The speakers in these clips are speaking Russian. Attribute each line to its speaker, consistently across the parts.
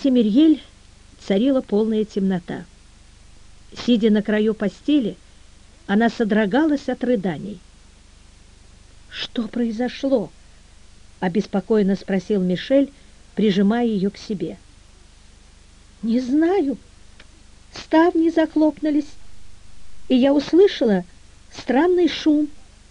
Speaker 1: комнате Мюрьель царила полная темнота. Сидя на краю постели, она содрогалась от рыданий. «Что произошло?» — обеспокоенно спросил Мишель, прижимая ее к себе. «Не знаю. Ставни захлопнулись, и я услышала странный шум».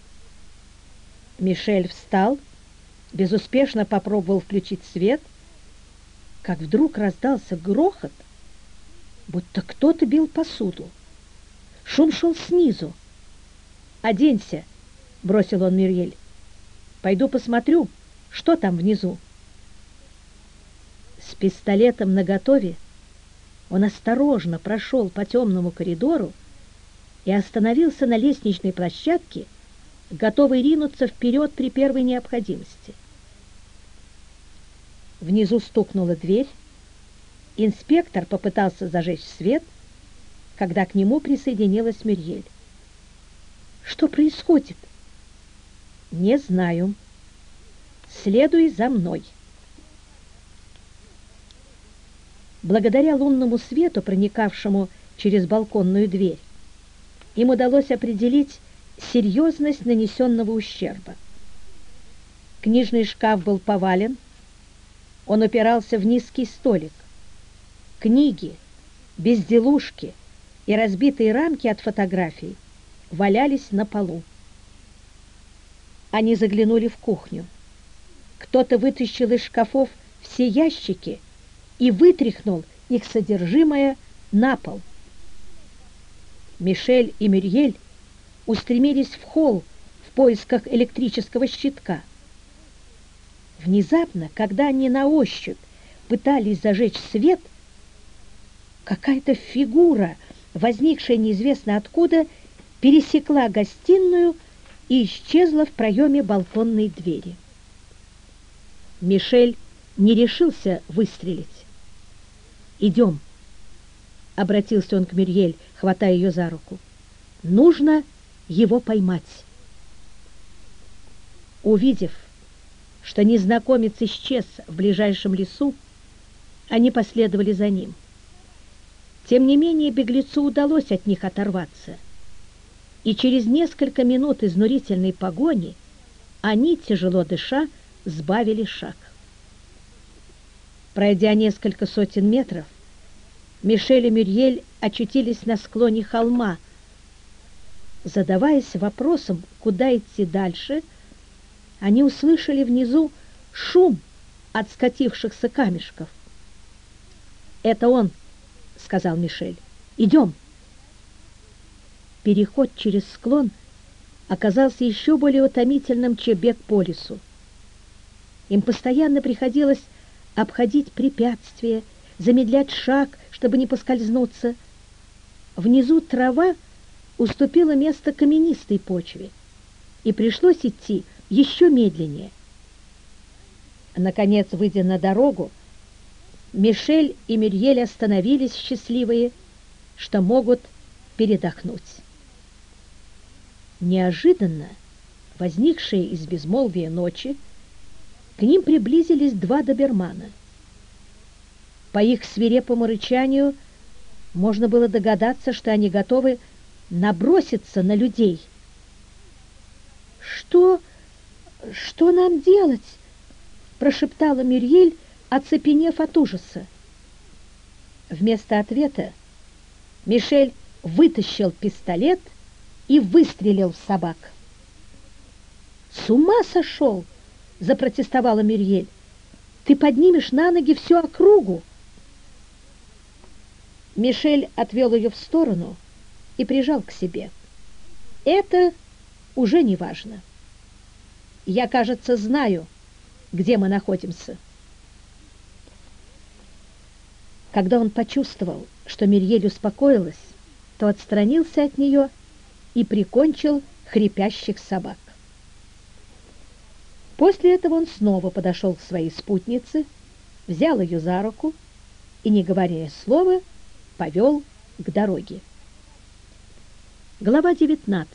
Speaker 1: Мишель встал, безуспешно попробовал включить свет, как вдруг раздался грохот, будто кто-то бил посуду. Шум шел снизу. «Оденься», — бросил он Мюрьель. «Пойду посмотрю, что там внизу». С пистолетом наготове он осторожно прошел по темному коридору и остановился на лестничной площадке, готовый ринуться вперед при первой необходимости. Внизу стукнула дверь. Инспектор попытался зажечь свет, когда к нему присоединилась Мюрьель. «Что происходит?» «Не знаю. Следуй за мной». Благодаря лунному свету, проникавшему через балконную дверь, им удалось определить серьезность нанесенного ущерба. Книжный шкаф был повален, он упирался в низкий столик. Книги, безделушки и разбитые рамки от фотографий валялись на полу. Они заглянули в кухню. Кто-то вытащил из шкафов все ящики и вытряхнул их содержимое на пол. Мишель и Мюрьель устремились в холл в поисках электрического щитка. Внезапно, когда они на ощупь пытались зажечь свет, какая-то фигура, возникшая неизвестно откуда, пересекла гостиную и исчезла в проеме балконной двери. Мишель не решился выстрелить. «Идем», — обратился он к Мюрьель, хватая ее за руку. «Нужно его поймать». Увидев, что незнакомец исчез в ближайшем лесу, они последовали за ним. Тем не менее, беглецу удалось от них оторваться, и через несколько минут изнурительной погони они, тяжело дыша, сбавили шаг. Пройдя несколько сотен метров, Мишель и Мюрьель очутились на склоне холма. Задаваясь вопросом, куда идти дальше, они услышали внизу шум от скатившихся камешков. «Это он», — сказал Мишель. «Идем». Переход через склон оказался еще более утомительным, чем бег по лесу. Им постоянно приходилось обходить препятствия, замедлять шаг, чтобы не поскользнуться. Внизу трава уступила место каменистой почве, и пришлось идти еще медленнее. Наконец, выйдя на дорогу, Мишель и Мюрьель остановились, счастливые, что могут передохнуть. Неожиданно, возникшие из безмолвия ночи, к ним приблизились два добермана. По их свирепому рычанию можно было догадаться, что они готовы наброситься на людей. «Что нам делать?» — прошептала Мюрьель, оцепенев от ужаса. Вместо ответа Мишель вытащил пистолет и выстрелил в собак. «С ума сошел!» — запротестовала Мюрьель. «Ты поднимешь на ноги всю округу!» Мишель отвел ее в сторону и прижал к себе. «Это уже не важно. Я, кажется, знаю, где мы находимся». Когда он почувствовал, что Мюрьель успокоилась, то отстранился от нее и прикончил хрипящих собак. После этого он снова подошел к своей спутнице, взял ее за руку и, не говоря слова, повел к дороге. Глава 19.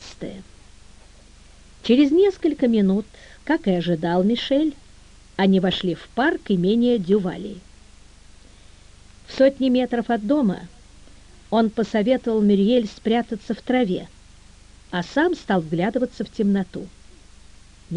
Speaker 1: Через несколько минут, как и ожидал Мишель, они вошли в парк имения Дювалей. сотни метров от дома он посоветовал Мюриель спрятаться в траве, а сам стал вглядываться в темноту.